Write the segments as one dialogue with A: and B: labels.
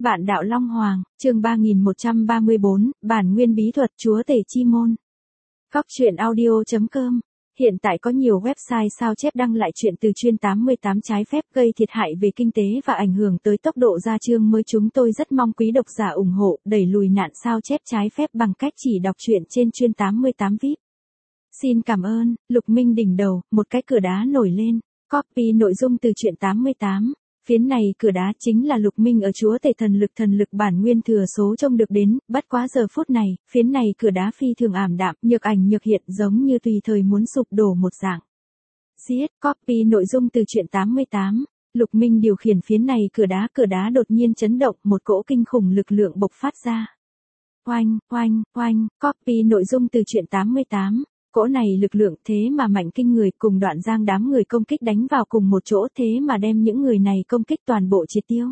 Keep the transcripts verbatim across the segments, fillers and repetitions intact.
A: Vạn đạo Long Hoàng, chương ba nghìn một trăm ba mươi tư, bản nguyên bí thuật chúa tể chi môn. Góc truyện audio chấm com. Hiện tại có nhiều website sao chép đăng lại chuyện từ chuyên tám mươi tám trái phép gây thiệt hại về kinh tế và ảnh hưởng tới tốc độ ra chương mới. Chúng tôi rất mong quý độc giả ủng hộ, đẩy lùi nạn sao chép trái phép bằng cách chỉ đọc truyện trên chuyên tám mươi tám vi ai pi. Xin cảm ơn. Lục Minh đỉnh đầu, một cái cửa đá nổi lên. Copy nội dung từ truyện tám mươi tám. Phiến này cửa đá chính là Lục Minh ở chúa tể thần lực thần lực bản nguyên thừa số trông được đến, bất quá giờ phút này, phiến này cửa đá phi thường ảm đạm, nhược ảnh nhược hiện giống như tùy thời muốn sụp đổ một dạng. Giết, copy nội dung từ truyện tám mươi tám. Lục Minh điều khiển phiến này cửa đá, cửa đá đột nhiên chấn động, một cỗ kinh khủng lực lượng bộc phát ra. Oanh, oanh, oanh, copy nội dung từ truyện tám mươi tám. Cỗ này lực lượng thế mà mạnh kinh người, cùng Đoạn Giang đám người công kích đánh vào cùng một chỗ, thế mà đem những người này công kích toàn bộ triệt tiêu.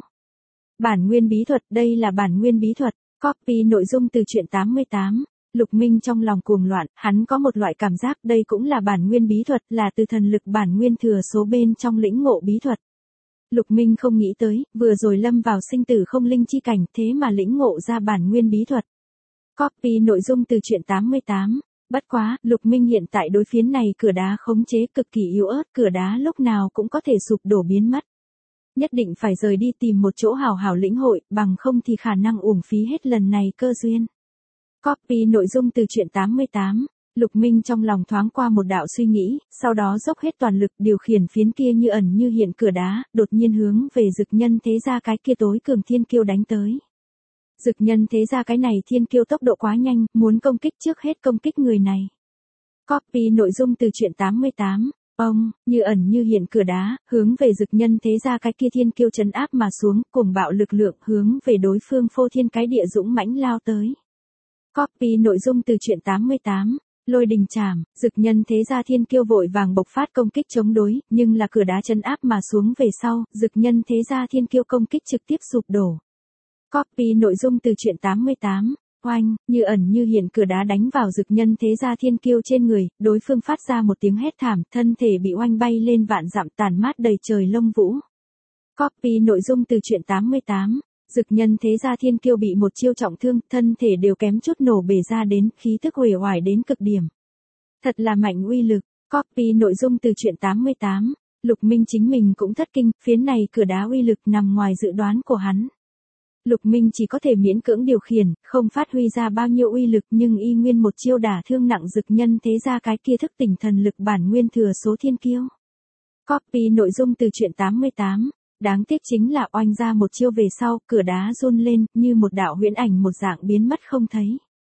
A: Bản nguyên bí thuật, đây là bản nguyên bí thuật. Copy nội dung từ truyện tám mươi tám. Lục Minh trong lòng cuồng loạn, hắn có một loại cảm giác đây cũng là bản nguyên bí thuật, là từ thần lực bản nguyên thừa số bên trong lĩnh ngộ bí thuật. Lục Minh không nghĩ tới, vừa rồi lâm vào sinh tử không linh chi cảnh, thế mà lĩnh ngộ ra bản nguyên bí thuật. Copy nội dung từ truyện tám mươi tám. Bất quá, Lục Minh hiện tại đối phiến này cửa đá khống chế cực kỳ yếu ớt, cửa đá lúc nào cũng có thể sụp đổ biến mất. Nhất định phải rời đi tìm một chỗ hào hào lĩnh hội, bằng không thì khả năng uổng phí hết lần này cơ duyên. Copy nội dung từ truyện tám mươi tám. Lục Minh trong lòng thoáng qua một đạo suy nghĩ, sau đó dốc hết toàn lực điều khiển phiến kia như ẩn như hiện cửa đá, đột nhiên hướng về Dực Nhân Thế Gia cái kia tối cường thiên kiêu đánh tới. Dực Nhân Thế Gia cái này thiên kiêu tốc độ quá nhanh, muốn công kích trước hết công kích người này. Copy nội dung từ truyện tám mươi tám. Ông, như ẩn như hiện cửa đá, hướng về Dực Nhân Thế Gia cái kia thiên kiêu trấn áp mà xuống, cùng bạo lực lượng hướng về đối phương phô thiên cái địa dũng mãnh lao tới. Copy nội dung từ truyện tám mươi tám. Lôi đình chảm, Dực Nhân Thế Gia thiên kiêu vội vàng bộc phát công kích chống đối, nhưng là cửa đá trấn áp mà xuống về sau, Dực Nhân Thế Gia thiên kiêu công kích trực tiếp sụp đổ. Copy nội dung từ truyện tám mươi tám. Oanh, như ẩn như hiện cửa đá đánh vào Dực Nhân Thế Gia thiên kiêu trên người, đối phương phát ra một tiếng hét thảm, thân thể bị oanh bay lên vạn dặm tàn mát đầy trời lông vũ. Copy nội dung từ truyện tám mươi tám. Dực Nhân Thế Gia thiên kiêu bị một chiêu trọng thương, thân thể đều kém chút nổ bể ra đến, khí tức uể oải đến cực điểm. Thật là mạnh uy lực. Copy nội dung từ truyện tám mươi tám. Lục Minh chính mình cũng thất kinh, phiến này cửa đá uy lực nằm ngoài dự đoán của hắn. Lục Minh chỉ có thể miễn cưỡng điều khiển, không phát huy ra bao nhiêu uy lực nhưng y nguyên một chiêu đả thương nặng Dực Nhân Thế Gia cái kia thức tỉnh thần lực bản nguyên thừa số thiên kiêu. Copy nội dung từ truyện tám mươi tám. Đáng tiếc chính là oanh ra một chiêu về sau, cửa đá run lên, như một đạo huyễn ảnh một dạng biến mất không thấy.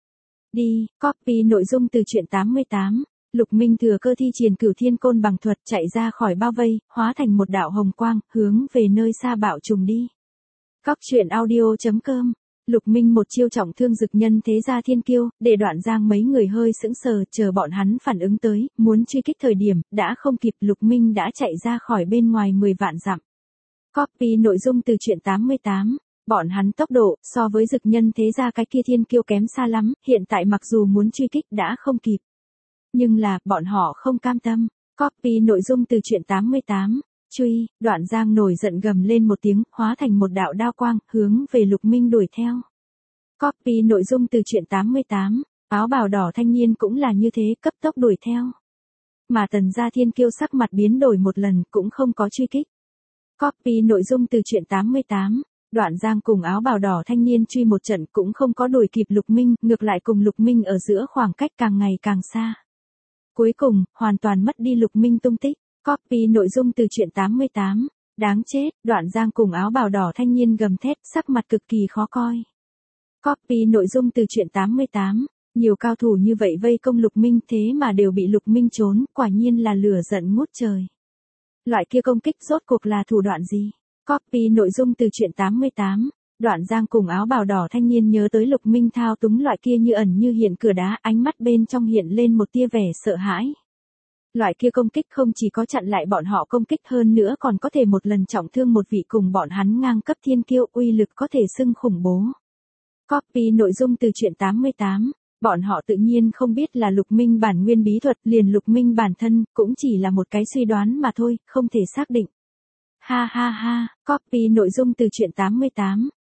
A: Đi, copy nội dung từ truyện tám mươi tám. Lục Minh thừa cơ thi triển Cửu Thiên Côn bằng thuật chạy ra khỏi bao vây, hóa thành một đạo hồng quang, hướng về nơi xa bạo trùng đi. Góc truyện audio chấm com. Lục Minh một chiêu trọng thương Dực Nhân Thế Gia thiên kiêu, để Đoạn Giang mấy người hơi sững sờ, chờ bọn hắn phản ứng tới, muốn truy kích thời điểm, đã không kịp, Lục Minh đã chạy ra khỏi bên ngoài mười vạn dặm. Copy nội dung từ truyện tám mươi tám. Bọn hắn tốc độ, so với Dực Nhân Thế Gia cái kia thiên kiêu kém xa lắm, hiện tại mặc dù muốn truy kích đã không kịp. Nhưng là, bọn họ không cam tâm. Copy nội dung từ truyện tám mươi tám. Truy, Đoạn Giang nổi giận gầm lên một tiếng, hóa thành một đạo đao quang, hướng về Lục Minh đuổi theo. Copy nội dung từ truyện tám mươi tám. Áo bào đỏ thanh niên cũng là như thế, cấp tốc đuổi theo. Mà Tần Gia thiên kiêu sắc mặt biến đổi một lần, cũng không có truy kích. Copy nội dung từ truyện tám mươi tám. Đoạn Giang cùng áo bào đỏ thanh niên truy một trận cũng không có đuổi kịp Lục Minh, ngược lại cùng Lục Minh ở giữa khoảng cách càng ngày càng xa. Cuối cùng, hoàn toàn mất đi Lục Minh tung tích. Copy nội dung từ truyện tám mươi tám. Đáng chết, Đoạn Giang cùng áo bào đỏ thanh niên gầm thét, sắc mặt cực kỳ khó coi. Copy nội dung từ truyện tám mươi tám. Nhiều cao thủ như vậy vây công Lục Minh thế mà đều bị Lục Minh trốn, quả nhiên là lửa giận ngút trời. Loại kia công kích rốt cuộc là thủ đoạn gì? Copy nội dung từ truyện tám mươi tám. Đoạn Giang cùng áo bào đỏ thanh niên nhớ tới Lục Minh thao túng loại kia như ẩn như hiện cửa đá, ánh mắt bên trong hiện lên một tia vẻ sợ hãi. Loại kia công kích không chỉ có chặn lại bọn họ công kích hơn nữa còn có thể một lần trọng thương một vị cùng bọn hắn ngang cấp thiên kiêu, uy lực có thể xưng khủng bố. Copy nội dung từ truyện tám mươi tám. Bọn họ tự nhiên không biết là Lục Minh bản nguyên bí thuật, liền Lục Minh bản thân, cũng chỉ là một cái suy đoán mà thôi, không thể xác định. Ha ha ha, copy nội dung từ truyện tám mươi tám.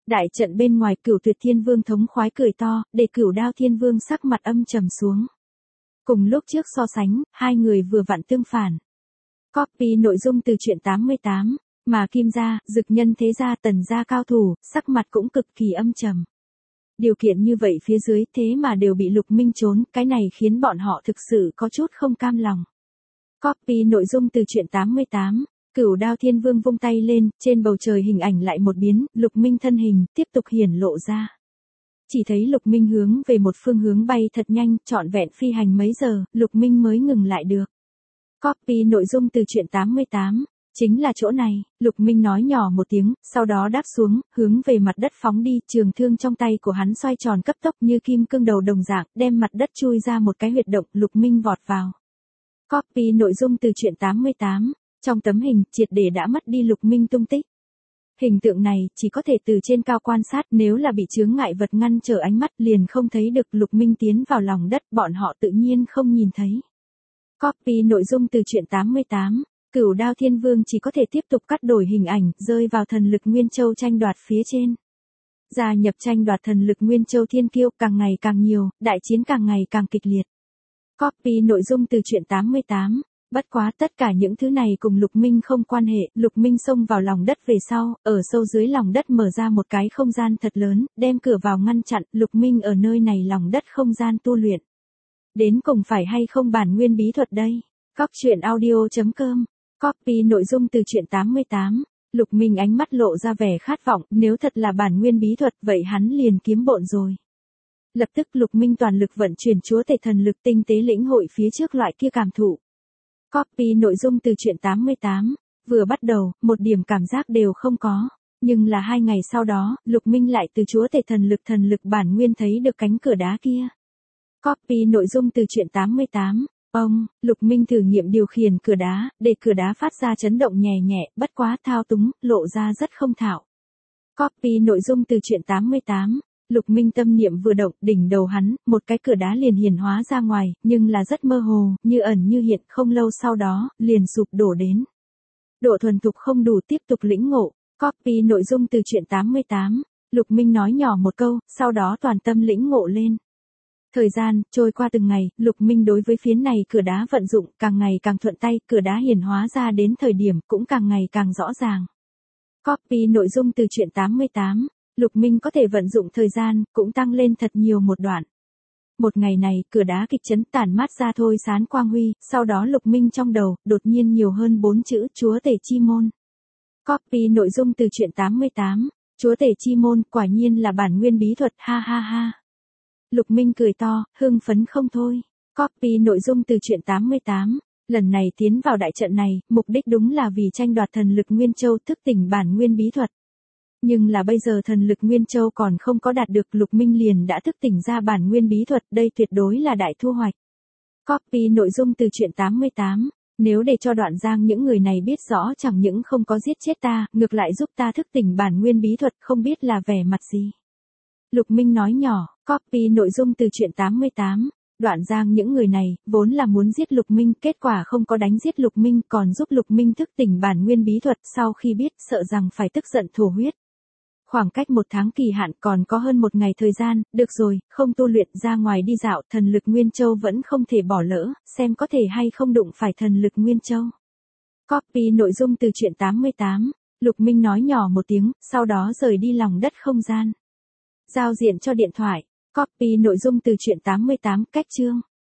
A: Đại trận bên ngoài Cửu Tuyệt Thiên Vương thống khoái cười to, để Cửu Đao Thiên Vương sắc mặt âm trầm xuống. Cùng lúc trước so sánh, hai người vừa vặn tương phản. Copy nội dung từ truyện tám mươi tám, mà Kim gia, Dực Nhân thế gia, Tần gia cao thủ, sắc mặt cũng cực kỳ âm trầm. Điều kiện như vậy phía dưới thế mà đều bị Lục Minh trốn, cái này khiến bọn họ thực sự có chút không cam lòng. Copy nội dung từ truyện tám mươi tám, Cửu Đao Thiên Vương vung tay lên, trên bầu trời hình ảnh lại một biến, Lục Minh thân hình tiếp tục hiển lộ ra. Chỉ thấy Lục Minh hướng về một phương hướng bay thật nhanh, trọn vẹn phi hành mấy giờ, Lục Minh mới ngừng lại được. Copy nội dung từ truyện tám mươi tám, chính là chỗ này, Lục Minh nói nhỏ một tiếng, sau đó đáp xuống, hướng về mặt đất phóng đi, trường thương trong tay của hắn xoay tròn cấp tốc như kim cương đầu đồng dạng, đem mặt đất chui ra một cái huyệt động, Lục Minh vọt vào. Copy nội dung từ truyện tám mươi tám, trong tấm hình, triệt để đã mất đi Lục Minh tung tích. Hình tượng này chỉ có thể từ trên cao quan sát, nếu là bị chướng ngại vật ngăn trở ánh mắt liền không thấy được. Lục Minh tiến vào lòng đất, bọn họ tự nhiên không nhìn thấy. Copy nội dung từ truyện tám mươi tám, Cửu Đao Thiên Vương chỉ có thể tiếp tục cắt đổi hình ảnh, rơi vào thần lực Nguyên Châu tranh đoạt phía trên. Gia nhập tranh đoạt thần lực Nguyên Châu Thiên Kiêu càng ngày càng nhiều, đại chiến càng ngày càng kịch liệt. Copy nội dung từ truyện tám mươi tám, bất quá tất cả những thứ này cùng Lục Minh không quan hệ, Lục Minh xông vào lòng đất về sau, ở sâu dưới lòng đất mở ra một cái không gian thật lớn, đem cửa vào ngăn chặn, Lục Minh ở nơi này lòng đất không gian tu luyện. Đến cùng phải hay không bản nguyên bí thuật đây? Góc truyện audio chấm com. Copy nội dung từ truyện tám mươi tám, Lục Minh ánh mắt lộ ra vẻ khát vọng, nếu thật là bản nguyên bí thuật vậy hắn liền kiếm bộn rồi. Lập tức Lục Minh toàn lực vận chuyển chúa tể thần lực tinh tế lĩnh hội phía trước loại kia cảm thụ. Copy nội dung từ truyện tám mươi tám, vừa bắt đầu, một điểm cảm giác đều không có. Nhưng là hai ngày sau đó, Lục Minh lại từ chúa tể thần lực thần lực bản nguyên thấy được cánh cửa đá kia. Copy nội dung từ truyện tám mươi tám, ông, Lục Minh thử nghiệm điều khiển cửa đá, để cửa đá phát ra chấn động nhẹ nhẹ, bất quá thao túng, lộ ra rất không thạo. Copy nội dung từ truyện tám mươi tám, Lục Minh tâm niệm vừa động, đỉnh đầu hắn, một cái cửa đá liền hiển hóa ra ngoài, nhưng là rất mơ hồ, như ẩn như hiện, không lâu sau đó, liền sụp đổ đến. Độ thuần thục không đủ tiếp tục lĩnh ngộ. Copy nội dung từ truyện tám mươi tám, Lục Minh nói nhỏ một câu, sau đó toàn tâm lĩnh ngộ lên. Thời gian, trôi qua từng ngày, Lục Minh đối với phiến này cửa đá vận dụng, càng ngày càng thuận tay, cửa đá hiển hóa ra đến thời điểm, cũng càng ngày càng rõ ràng. Copy nội dung từ truyện tám mươi tám, Lục Minh có thể vận dụng thời gian, cũng tăng lên thật nhiều một đoạn. Một ngày này, cửa đá kịch chấn tản mát ra thôi sán quang huy, sau đó Lục Minh trong đầu, đột nhiên nhiều hơn bốn chữ, chúa tể chi môn. Copy nội dung từ truyện tám mươi tám, chúa tể chi môn, quả nhiên là bản nguyên bí thuật, ha ha ha. Lục Minh cười to, hưng phấn không thôi. Copy nội dung từ truyện tám mươi tám, lần này tiến vào đại trận này, mục đích đúng là vì tranh đoạt thần lực Nguyên Châu thức tỉnh bản nguyên bí thuật. Nhưng là bây giờ thần lực Nguyên Châu còn không có đạt được, Lục Minh liền đã thức tỉnh ra bản nguyên bí thuật, đây tuyệt đối là đại thu hoạch. Copy nội dung từ truyện tám mươi tám, nếu để cho Đoạn Giang những người này biết rõ chẳng những không có giết chết ta, ngược lại giúp ta thức tỉnh bản nguyên bí thuật, không biết là vẻ mặt gì. Lục Minh nói nhỏ, copy nội dung từ truyện tám mươi tám, Đoạn Giang những người này, vốn là muốn giết Lục Minh, kết quả không có đánh giết Lục Minh, còn giúp Lục Minh thức tỉnh bản nguyên bí thuật, sau khi biết, sợ rằng phải tức giận thổ huyết. Khoảng cách một tháng kỳ hạn còn có hơn một ngày thời gian, được rồi, không tu luyện, ra ngoài đi dạo, thần lực Nguyên Châu vẫn không thể bỏ lỡ, xem có thể hay không đụng phải thần lực Nguyên Châu. Copy nội dung từ truyện tám mươi tám, Lục Minh nói nhỏ một tiếng, sau đó rời đi lòng đất không gian. Giao diện cho điện thoại. Copy nội dung từ truyện tám mươi tám, cách chương.